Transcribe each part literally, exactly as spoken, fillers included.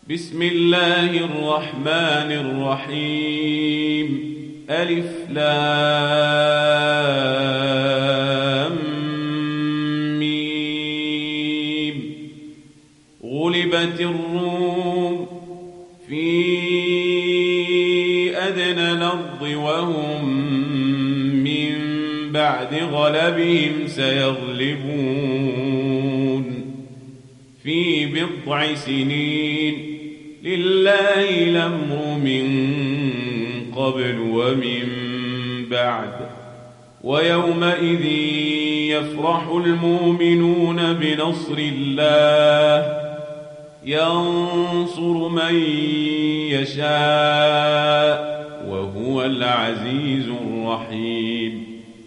بسم الله الرحمن الرحيم. ألف لام ميم. غلبت الروم في أدنى الأرض وهم من بعد غلبهم سيغلبون في بضع سنين. لله الأمر من قبل ومن بعد. ويومئذ يفرح المؤمنون بنصر الله ينصر من يشاء وهو العزيز الرحيم.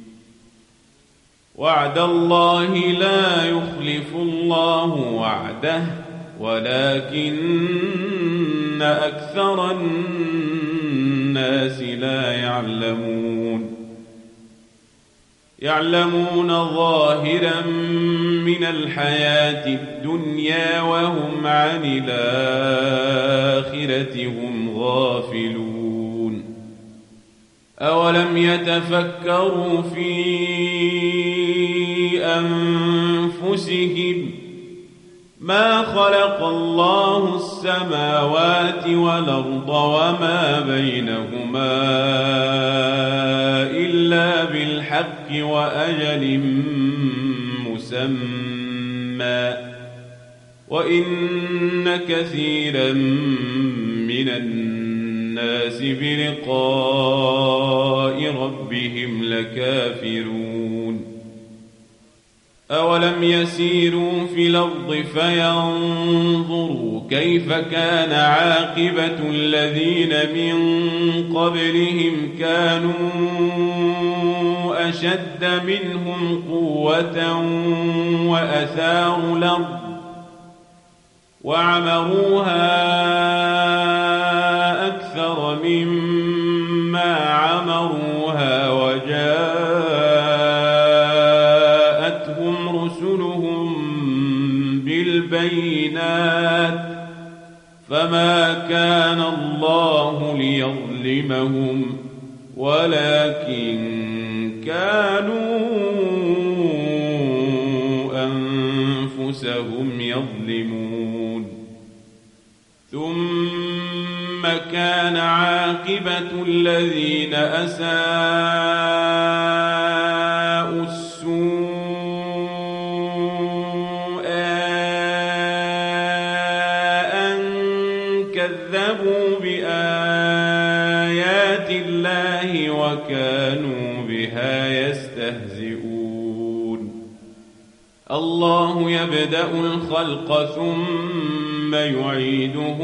وعد الله لا يخلف الله وعده ولكن أكثر الناس لا يعلمون. يعلمون ظاهرا من الحياة الدنيا وهم عن الآخرة هم غافلون. أولم يتفكروا في أنفسهم ما خلق الله السماوات والأرض وما بينهما إلا بالحق وأجل مسمى وإن كثيرا من الناس بلقاء ربهم لكافرون. أولم يسيروا في الأرض فينظروا كيف كان عاقبة الذين من قبلهم كانوا أشد منهم قوة وأثاروا الأرض وعمروها أكثر مما عمروها وجاءتهم رسلهم بالبينات فما كان الله ليظلمهم ولكن كانوا أنفسهم يظلمون. ثم كان عاقبة الذين أساءوا السوء أن كذبوا بآيات الله وكانوا بها يستهزئون. الله يبدأ الخلق ثم يعيده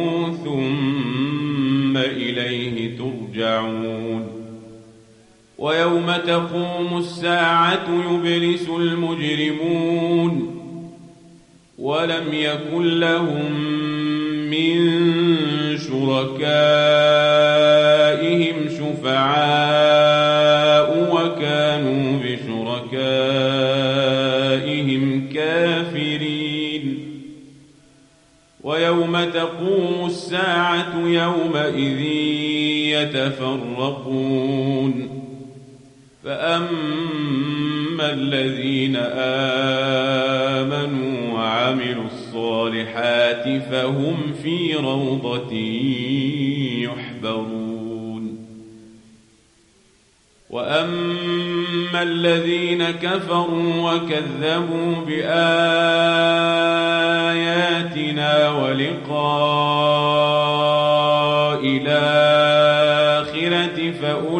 ثم إليه ترجعون. ويوم تقوم الساعة يبلس المجرمون ولم يكن لهم من شركائهم شفعاء وكانوا بشركائهم كافرين. ويوم تقوم الساعة يومئذ يتفرقون فأما الذين آمنوا وعملوا الصالحات فهم في روضة يحبرون. وأما الذين كفروا وكذبوا بآياتنا ولقاء الآخرة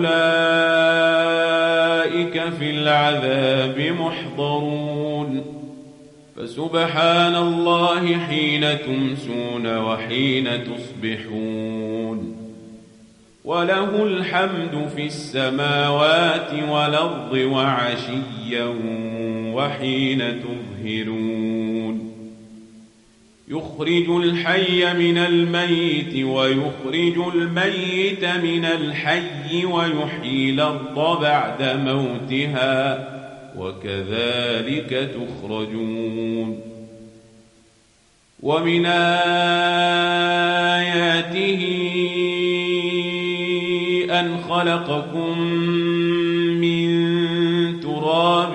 فأولئك في العذاب محضرون. فسبحان الله حين تمسون وحين تصبحون وله الحمد في السماوات والأرض وعشيا وحين تظهرون. يخرج الحي من الميت ويخرج الميت من الحي ويحيي الأرض بعد موتها وكذلك تخرجون. ومن أن خلقكم من تراب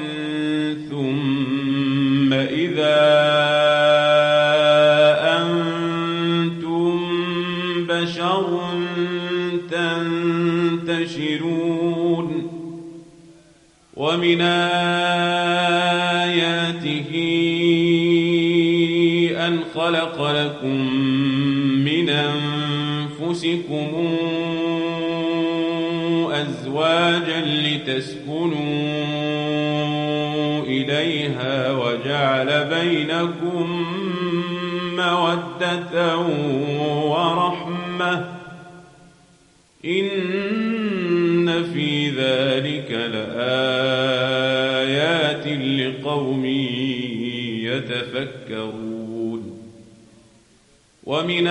ثم إذا أنتم بشر تنتشرون ومن آياته أن خلق لكم من أنفسكم أزواجا لتسكنوا إليها وجعل بينكم مودة ورحمة إن في ذلك لآيات لقوم يتفكرون ومن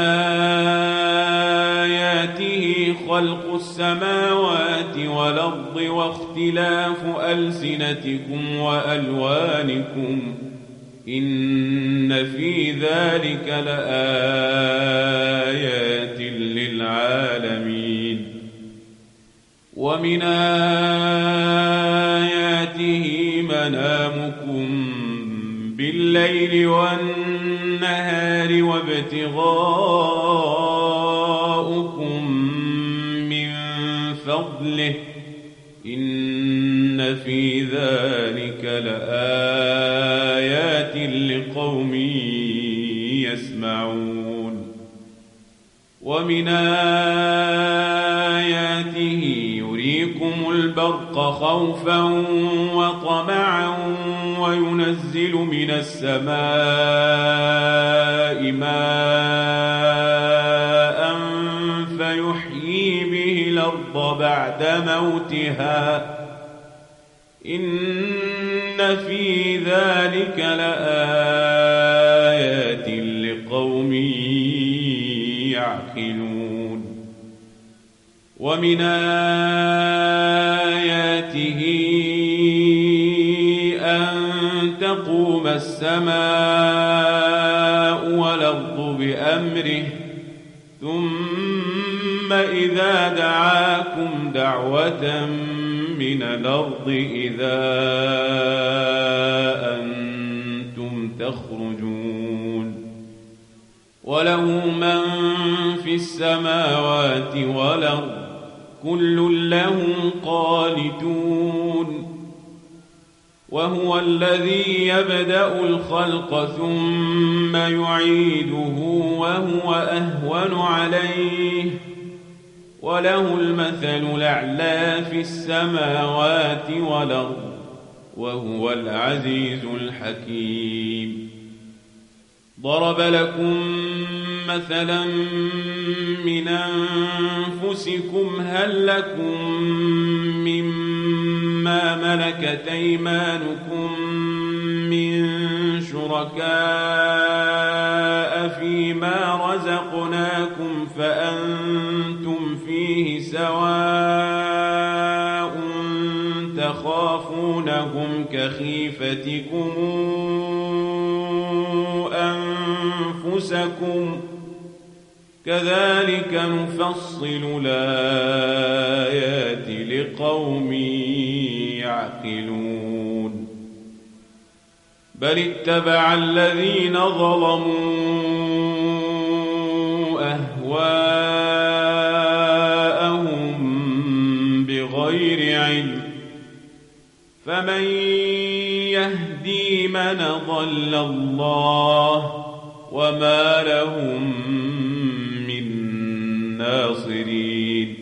آياته خلق السماوات والأرض واختلاف ألسنتكم وألوانكم إن في ذلك لآيات للعالمين ومن آياته منامكم بالليل والنهار وابتغاؤكم من فضله إن في ذلك لآيات لقوم يسمعون ومن آياته يريكم البرق خوفا وطمعا وينزل من السماء ماء فيحيي به الأرض بعد موتها إن في ذلك لآيات لقوم يعقلون ومن آياته أن تقوم السماء والأرض بأمره ثم إذا دعاكم دعوة من الأرض إذا أنتم تخرجون وله من في السماوات والأرض كل له قانتون وهو الذي يبدأ الخلق ثم يعيده وهو أهون عليه وله المثل الأعلى في السماوات والأرض وهو العزيز الحكيم ضرب لكم مثلا من أنفسكم هل لكم مما ملكت أيمانكم من شركاء فيما رزقناكم فأنتم فيه سواء تخافونهم كخيفتكم أنفسكم كذلك نفصل الآيات لقوم يعقلون بل اتبع الذين ظلموا أهواءهم بغير علم فمن يهدي من ضل الله وما لهم من ناصرين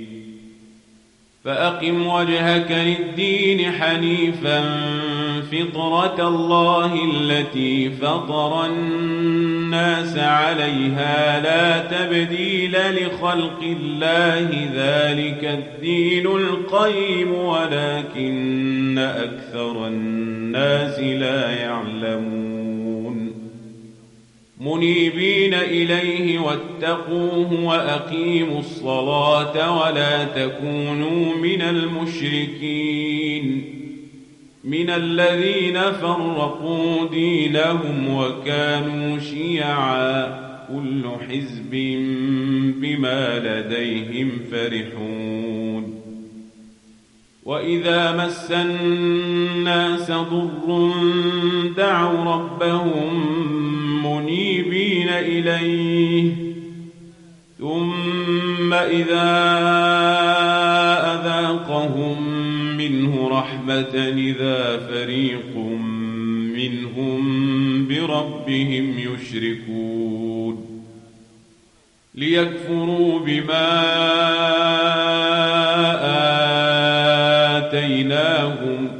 فأقم وجهك للدين حنيفا فطرة الله التي فطر الناس عليها لا تبديل لخلق الله ذلك الدين القيم ولكن أكثر الناس لا يعلمون منيبين إليه واتقوه وأقيموا الصلاة ولا تكونوا من المشركين من الذين فرقوا دينهم وكانوا شيعا كل حزب بما لديهم فرحون وإذا مس الناس ضر دعوا ربهم منيبين إليه ثم إذا أذاقهم منه رحمة إذا فريق منهم بربهم يشركون ليكفروا بما آتيناهم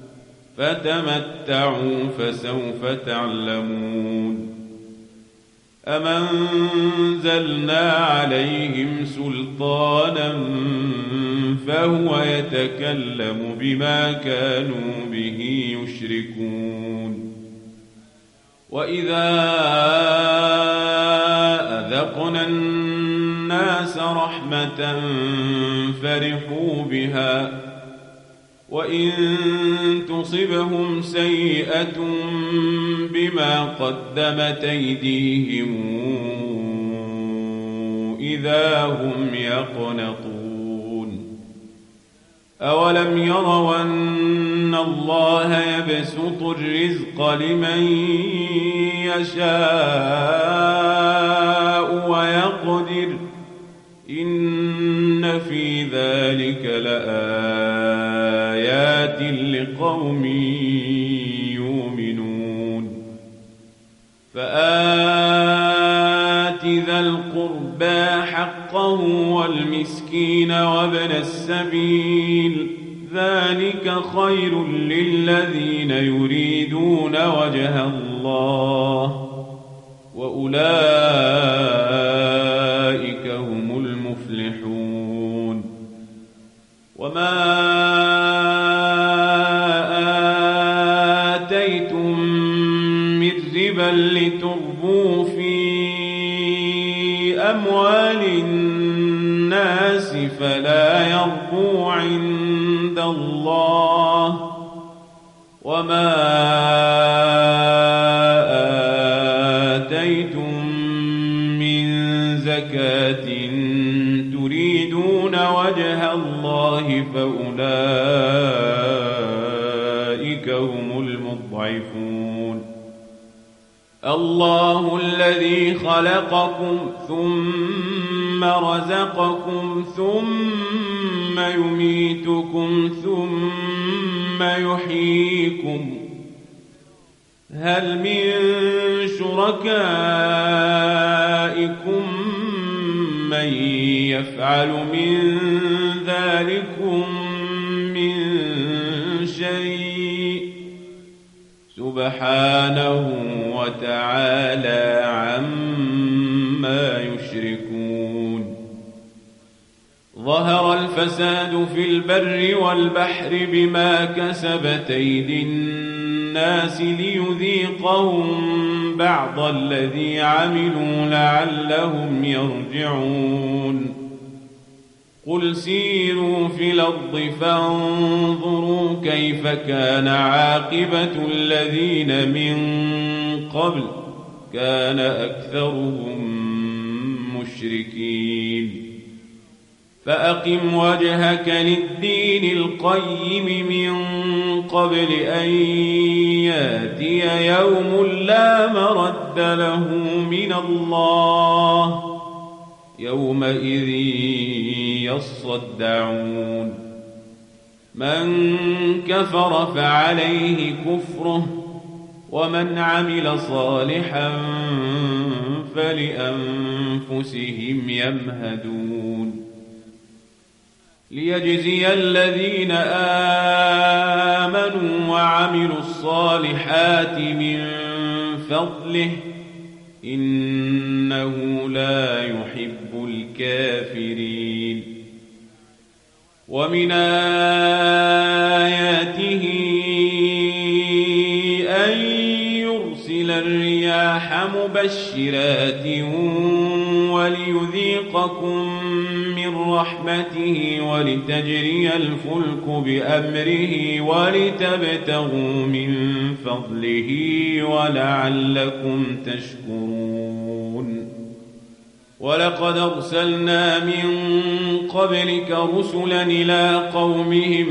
فتمتعوا فسوف تعلمون أم أنزلنا عليهم سلطانا فهو يتكلم بما كانوا به يشركون وإذا أذقنا الناس رحمة فرحوا بها وإن تصبهم سيئة بما قدمت أيديهم إذا هم يقنطون أولم يروا أن الله يبسط الرزق لمن يشاء ويقدر إن في ذلك لآيات لقوم يؤمنون فآت ذا القربى حقه والمسكين وابن السبيل ذلك خير للذين يريدون وجه الله وأولئك هم المفلحون وما آتيتم من ربا لتربوا في أموال الناس فلا يربو عند الله وما آتيتم من زكاة تريدون وجه الله فأولئك هم المضعفون الله الذي خلقكم ثم رزقكم ثم يميتكم ثم يحييكم هل من شركائكم من يفعل من ذلكم من شيء سبحانه وتعالى عما يشركون ظهر الفساد في البر والبحر بما كسبت أيدي الناس ليذيقهم بعض الذي عملوا لعلهم يرجعون قل سيروا في الأرض فانظروا كيف كان عاقبة الذين من قبل كان أكثرهم مشركين فأقم وجهك للدين القيم من قبل أن يأتي يوم لا مرد له من الله يومئذ يصدعون من كفر فعليه كفره ومن عمل صالحا فلأنفسهم يمهدون ليجزي الذين آمنوا وعملوا الصالحات من فضله إنه لا يحب الكافرين ومن آياته أن يرسل الرياح مبشرات وليذيقكم من رحمته ولتجري الفلك بأمره ولتبتغوا من فضله ولعلكم تشكرون ولقد أرسلنا من قبلك رسلا إلى قومهم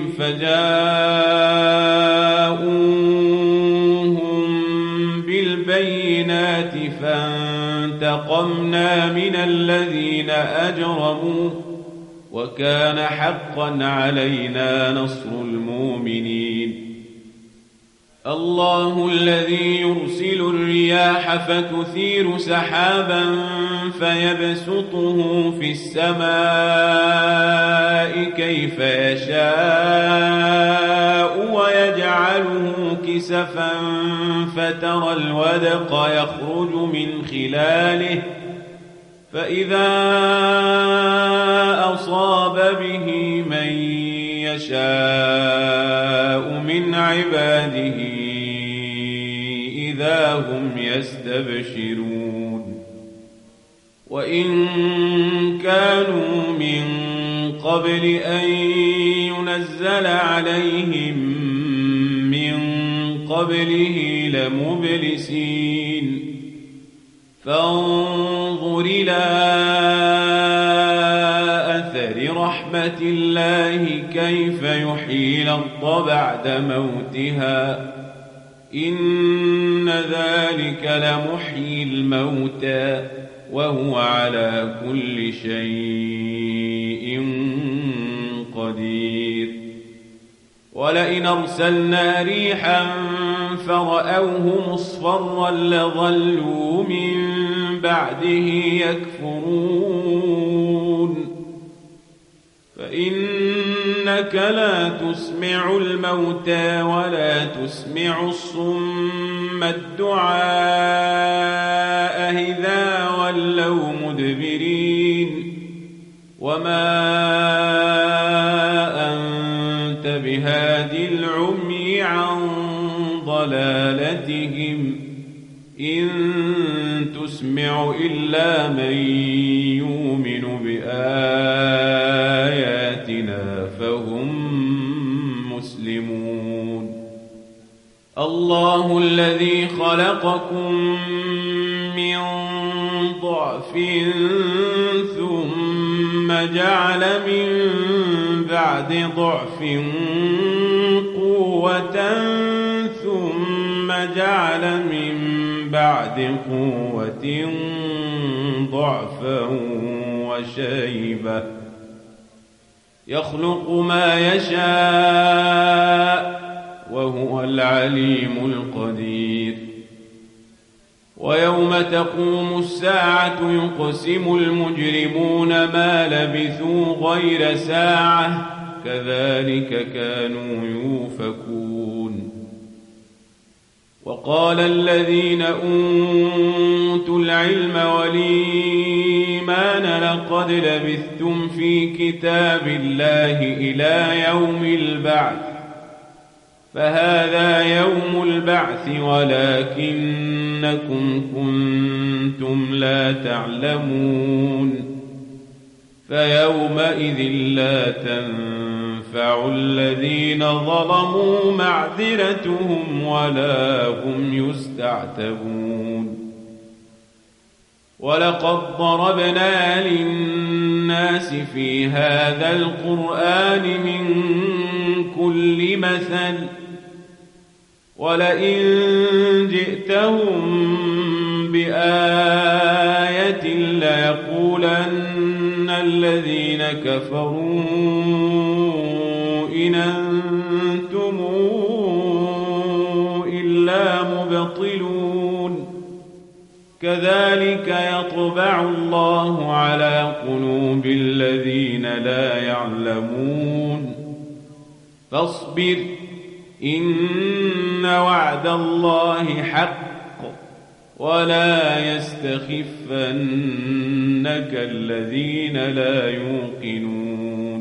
فجاءوهم بالبينات فانتقمنا من الذين أجرموا وكان حقا علينا نصر المؤمنين الله الذي يرسل الرياح فتثير سحابا فيبسطه في السماء كيف يشاء ويجعله كسفا فترى الودق يخرج من خلاله فإذا أصاب به من يشاء من عباده إذا هم يستبشرون وإن كانوا من قبل أن ينزل عليهم من قبله لمبلسين فانظر إلى أثر رحمة الله كيف يحيي الأرض بعد موتها إن ذلك لمحيي الموتى وهو على كل شيء قدير ولئن أرسلنا ريحا فرأوه مصفرا لظلوا من بعده يكفرون فإنك لا تسمع الموتى ولا تسمع الصم الدعاء إذا ولوا مدبرين وما أنت بهادي العمي عن ضلالتهم إن تسمع إلا من يؤمن بآياتنا فهم مسلمون الله الذي خلقكم من ضعف ثم جعل من بعد ضعف قوة ثم جعل من بعد قوة ضعفا وشيبة يخلق ما يشاء وهو العليم القدير ويوم تقوم الساعة يقسم المجرمون ما لبثوا غير ساعة كذلك كانوا يؤفكون وقال الذين أوتوا العلم والإيمان لقد لبثتم في كتاب الله إلى يوم البعث فهذا يوم البعث ولكنكم كنتم لا تعلمون فيومئذ لا تنفع الذين ظلموا معذرتهم ولا هم يستعتبون ولقد ضربنا للناس في هذا القرآن من كل مثل ولئن جئتهم بآية ليقولن الذين كفروا إن أنتم إلا مبطلون كذلك يطبع الله على قلوب الذين لا يعلمون فاصبر إن وعد الله حق ولا يستخفنك الذين لا يوقنون